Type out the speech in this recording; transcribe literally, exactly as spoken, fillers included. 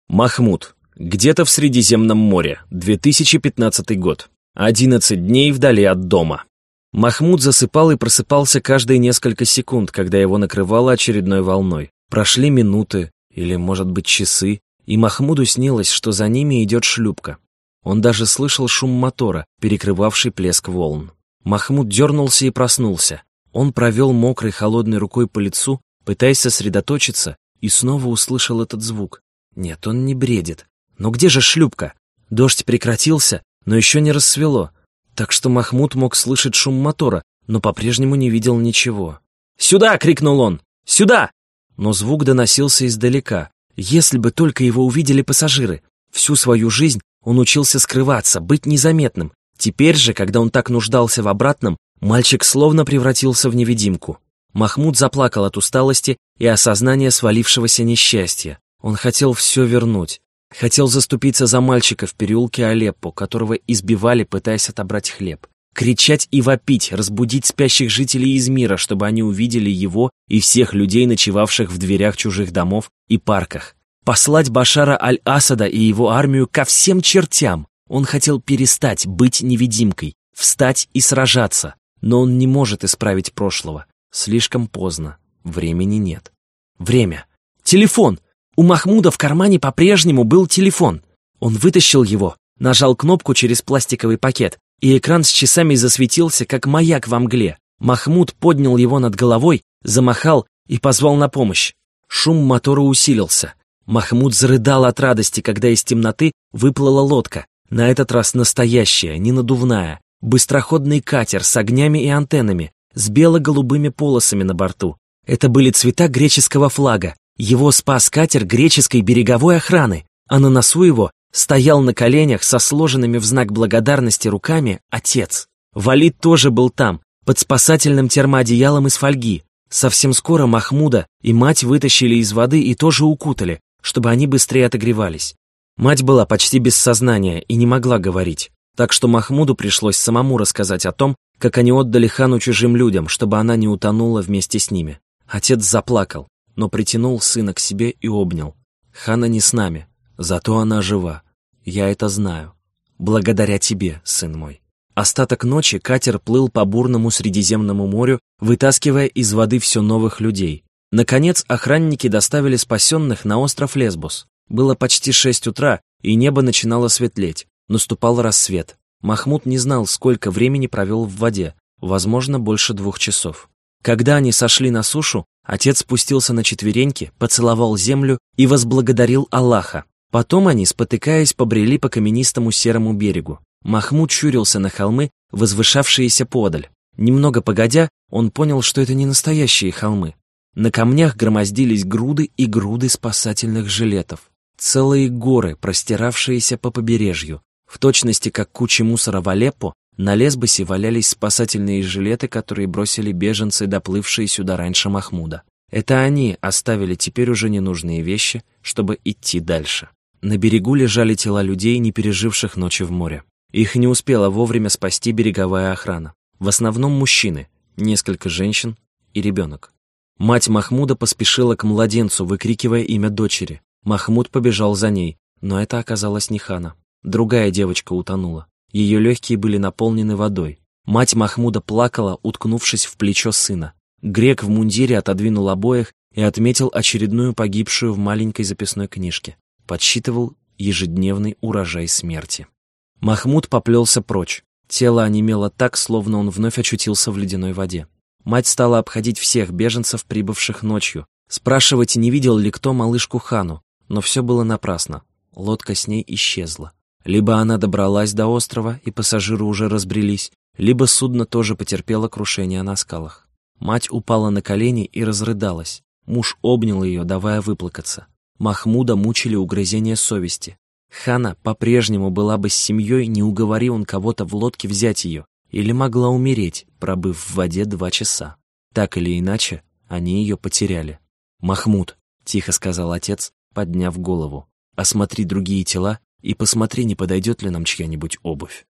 Махмуд. Где-то в Средиземном море. две тысячи пятнадцатый год. одиннадцать дней вдали от дома. Махмуд засыпал и просыпался каждые несколько секунд, когда его накрывало очередной волной. Прошли минуты, или, может быть, часы, и Махмуду снилось, что за ними идет шлюпка. Он даже слышал шум мотора, перекрывавший плеск волн. Махмуд дернулся и проснулся. Он провел мокрой холодной рукой по лицу, пытаясь сосредоточиться, и снова услышал этот звук. Нет, он не бредит. Но где же шлюпка? Дождь прекратился, но еще не рассвело, так что Махмуд мог слышать шум мотора, но по-прежнему не видел ничего. «Сюда!» — крикнул он. «Сюда!» Но звук доносился издалека. Если бы только его увидели пассажиры. Всю свою жизнь он учился скрываться, быть незаметным. Теперь же, когда он так нуждался в обратном, мальчик словно превратился в невидимку. Махмуд заплакал от усталости и осознания свалившегося несчастья. Он хотел все вернуть. Хотел заступиться за мальчика в переулке Алеппо, которого избивали, пытаясь отобрать хлеб. Кричать и вопить, разбудить спящих жителей из мира, чтобы они увидели его и всех людей, ночевавших в дверях чужих домов и парках. Послать Башара аль-Асада и его армию ко всем чертям. Он хотел перестать быть невидимкой, встать и сражаться. Но он не может исправить прошлого. Слишком поздно. Времени нет. Время. Телефон! У Махмуда в кармане по-прежнему был телефон. Он вытащил его, нажал кнопку через пластиковый пакет, и экран с часами засветился, как маяк во мгле. Махмуд поднял его над головой, замахал и позвал на помощь. Шум мотора усилился. Махмуд зарыдал от радости, когда из темноты выплыла лодка. На этот раз настоящая, не надувная. Быстроходный катер с огнями и антеннами, с бело-голубыми полосами на борту. Это были цвета греческого флага. Его спас катер греческой береговой охраны, а на носу его стоял на коленях со сложенными в знак благодарности руками отец. Валид тоже был там, под спасательным термоодеялом из фольги. Совсем скоро Махмуда и мать вытащили из воды и тоже укутали, чтобы они быстрее отогревались. Мать была почти без сознания и не могла говорить, так что Махмуду пришлось самому рассказать о том, как они отдали Хану чужим людям, чтобы она не утонула вместе с ними. Отец заплакал, но притянул сына к себе и обнял. «Хана не с нами, зато она жива. Я это знаю. Благодаря тебе, сын мой». Остаток ночи катер плыл по бурному Средиземному морю, вытаскивая из воды все новых людей. Наконец, охранники доставили спасенных на остров Лесбос. Было почти шесть утра, и небо начинало светлеть. Наступал рассвет. Махмуд не знал, сколько времени провел в воде, возможно, больше двух часов. Когда они сошли на сушу, отец спустился на четвереньки, поцеловал землю и возблагодарил Аллаха. Потом они, спотыкаясь, побрели по каменистому серому берегу. Махмуд щурился на холмы, возвышавшиеся подаль. Немного погодя, он понял, что это не настоящие холмы. На камнях громоздились груды и груды спасательных жилетов. Целые горы, простиравшиеся по побережью. В точности, как кучи мусора в Алеппо, на Лесбосе валялись спасательные жилеты, которые бросили беженцы, доплывшие сюда раньше Махмуда. Это они оставили теперь уже ненужные вещи, чтобы идти дальше. На берегу лежали тела людей, не переживших ночи в море. Их не успела вовремя спасти береговая охрана. В основном мужчины, несколько женщин и ребенок. Мать Махмуда поспешила к младенцу, выкрикивая имя дочери. Махмуд побежал за ней, но это оказалась не Хана. Другая девочка утонула. Ее легкие были наполнены водой. Мать Махмуда плакала, уткнувшись в плечо сына. Грек в мундире отодвинул обоих и отметил очередную погибшую в маленькой записной книжке. Подсчитывал ежедневный урожай смерти. Махмуд поплелся прочь. Тело онемело так, словно он вновь очутился в ледяной воде. Мать стала обходить всех беженцев, прибывших ночью, спрашивать, не видел ли кто малышку Хану, но все было напрасно. Лодка с ней исчезла. Либо она добралась до острова, и пассажиры уже разбрелись, либо судно тоже потерпело крушение на скалах. Мать упала на колени и разрыдалась. Муж обнял ее, давая выплакаться. Махмуда мучили угрызения совести. Хана по-прежнему была бы с семьей, не уговори он кого-то в лодке взять ее, или могла умереть, пробыв в воде два часа. Так или иначе, они ее потеряли. «Махмуд», — тихо сказал отец, подняв голову, — «осмотри другие тела и посмотри, не подойдет ли нам чья-нибудь обувь».